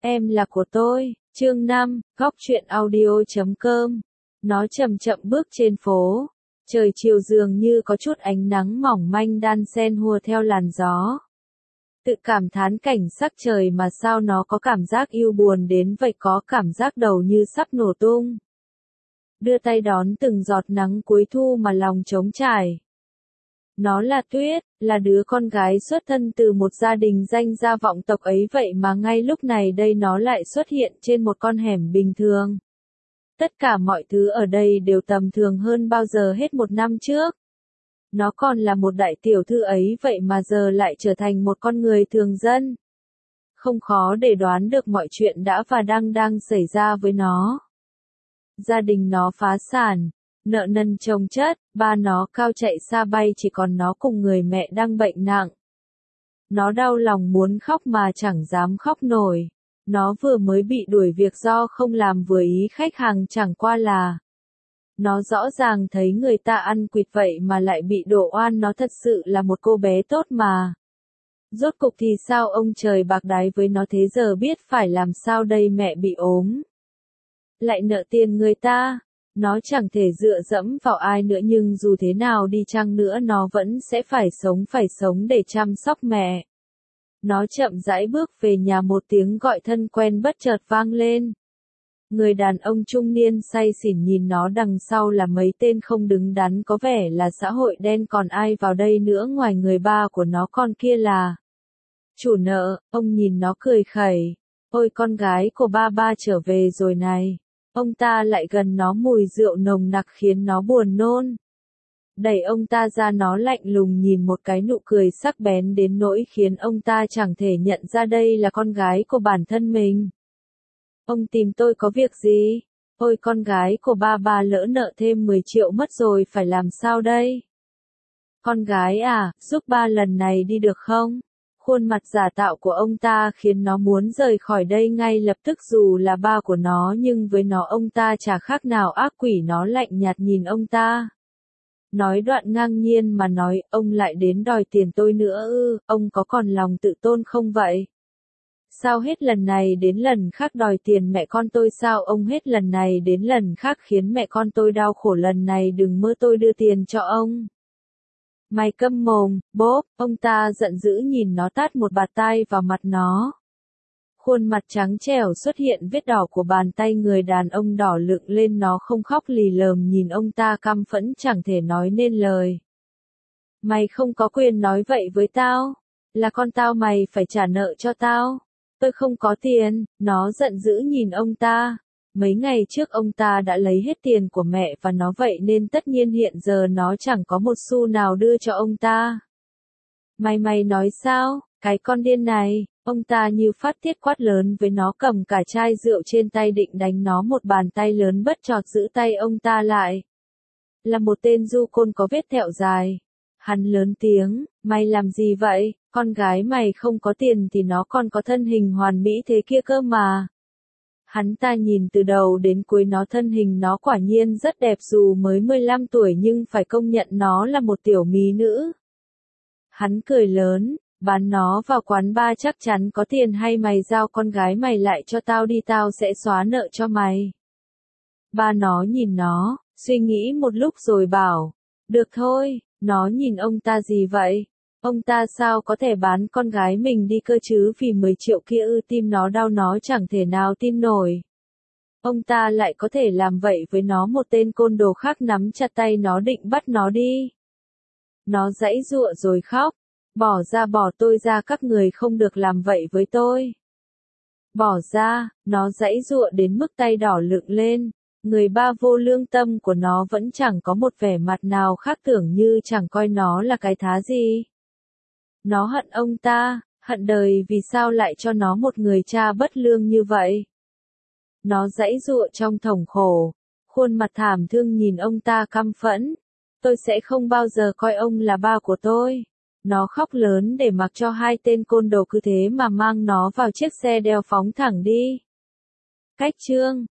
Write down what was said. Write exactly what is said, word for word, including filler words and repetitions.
Em là của tôi, chương năm, góc truyện audio.com. Nó chậm chậm bước trên phố. Trời chiều dường như có chút ánh nắng mỏng manh đan xen hùa theo làn gió. Tự cảm thán cảnh sắc trời mà sao nó có cảm giác yêu buồn đến vậy, có cảm giác đầu như sắp nổ tung. Đưa tay đón từng giọt nắng cuối thu mà lòng trống trải. Nó là Tuyết, là đứa con gái xuất thân từ một gia đình danh gia vọng tộc ấy, vậy mà ngay lúc này đây nó lại xuất hiện trên một con hẻm bình thường. Tất cả mọi thứ ở đây đều tầm thường hơn bao giờ hết một năm trước. Nó còn là một đại tiểu thư ấy vậy mà giờ lại trở thành một con người thường dân. Không khó để đoán được mọi chuyện đã và đang đang xảy ra với nó. Gia đình nó phá sản, nợ nần chồng chất, ba nó cao chạy xa bay, chỉ còn nó cùng người mẹ đang bệnh nặng. Nó đau lòng muốn khóc mà chẳng dám khóc nổi. Nó vừa mới bị đuổi việc do không làm vừa ý khách hàng, chẳng qua là nó rõ ràng thấy người ta ăn quỵt vậy mà lại bị đổ oan. Nó thật sự là một cô bé tốt mà. Rốt cục thì sao ông trời bạc đái với nó thế, giờ biết phải làm sao đây, mẹ bị ốm, lại nợ tiền người ta. Nó chẳng thể dựa dẫm vào ai nữa, nhưng dù thế nào đi chăng nữa nó vẫn sẽ phải sống phải sống để chăm sóc mẹ. Nó chậm rãi bước về nhà, một tiếng gọi thân quen bất chợt vang lên. Người đàn ông trung niên say xỉn nhìn nó đằng sau là mấy tên không đứng đắn, có vẻ là xã hội đen, còn ai vào đây nữa ngoài người ba của nó, con kia là chủ nợ. Ông nhìn nó cười khẩy. Ôi, con gái của ba ba trở về rồi này. Ông ta lại gần nó, mùi rượu nồng nặc khiến nó buồn nôn. Đẩy ông ta ra, nó lạnh lùng nhìn một cái, nụ cười sắc bén đến nỗi khiến ông ta chẳng thể nhận ra đây là con gái của bản thân mình. Ông tìm tôi có việc gì? Ôi, con gái của ba ba lỡ nợ thêm mười triệu mất rồi, phải làm sao đây? Con gái à, giúp ba lần này đi được không? Khuôn mặt giả tạo của ông ta khiến nó muốn rời khỏi đây ngay lập tức, dù là ba của nó nhưng với nó ông ta chả khác nào ác quỷ. Nó lạnh nhạt nhìn ông ta. Nói đoạn ngang nhiên mà nói, ông lại đến đòi tiền tôi nữa ư? Ông có còn lòng tự tôn không vậy? Sao hết lần này đến lần khác đòi tiền mẹ con tôi? Sao ông hết lần này đến lần khác khiến mẹ con tôi đau khổ? Lần này đừng mơ tôi đưa tiền cho ông. Mày câm mồm, bốp. Ông ta giận dữ nhìn nó, tát một bạt tai vào mặt nó. Khuôn mặt trắng trẻo xuất hiện vết đỏ của bàn tay người đàn ông đỏ lựng lên. Nó không khóc, lì lờm nhìn ông ta căm phẫn chẳng thể nói nên lời. Mày không có quyền nói vậy với tao. Là con tao, mày phải trả nợ cho tao. Tôi không có tiền. Nó giận dữ nhìn ông ta. Mấy ngày trước ông ta đã lấy hết tiền của mẹ và nó, vậy nên tất nhiên hiện giờ nó chẳng có một xu nào đưa cho ông ta. Mày mày nói sao? Cái con điên này. Ông ta như phát tiết quát lớn với nó, cầm cả chai rượu trên tay định đánh nó một bàn tay lớn, bất chợt giữ tay ông ta lại. Là một tên du côn có vết thẹo dài. Hắn lớn tiếng, mày làm gì vậy? Con gái mày không có tiền thì nó còn có thân hình hoàn mỹ thế kia cơ mà. Hắn ta nhìn từ đầu đến cuối nó, thân hình nó quả nhiên rất đẹp, dù mới mười lăm tuổi nhưng phải công nhận nó là một tiểu mỹ nữ. Hắn cười lớn, bán nó vào quán bar chắc chắn có tiền, hay mày giao con gái mày lại cho tao đi, tao sẽ xóa nợ cho mày. Ba nó nhìn nó, suy nghĩ một lúc rồi bảo, được thôi. Nó nhìn ông ta, gì vậy? Ông ta sao có thể bán con gái mình đi cơ chứ, vì mười triệu kia ư? Tim nó đau, nó chẳng thể nào tin nổi. Ông ta lại có thể làm vậy với nó. Một tên côn đồ khác nắm chặt tay nó định bắt nó đi. Nó giãy giụa rồi khóc. Bỏ ra, bỏ tôi ra, các người không được làm vậy với tôi. Bỏ ra. Nó giãy giụa đến mức tay đỏ lựng lên. Người ba vô lương tâm của nó vẫn chẳng có một vẻ mặt nào khác, tưởng như chẳng coi nó là cái thá gì. Nó hận ông ta, hận đời vì sao lại cho nó một người cha bất lương như vậy. Nó giãy giụa trong thống khổ, khuôn mặt thảm thương nhìn ông ta căm phẫn. Tôi sẽ không bao giờ coi ông là ba của tôi. Nó khóc lớn để mặc cho hai tên côn đồ cứ thế mà mang nó vào chiếc xe đeo phóng thẳng đi. Cách chương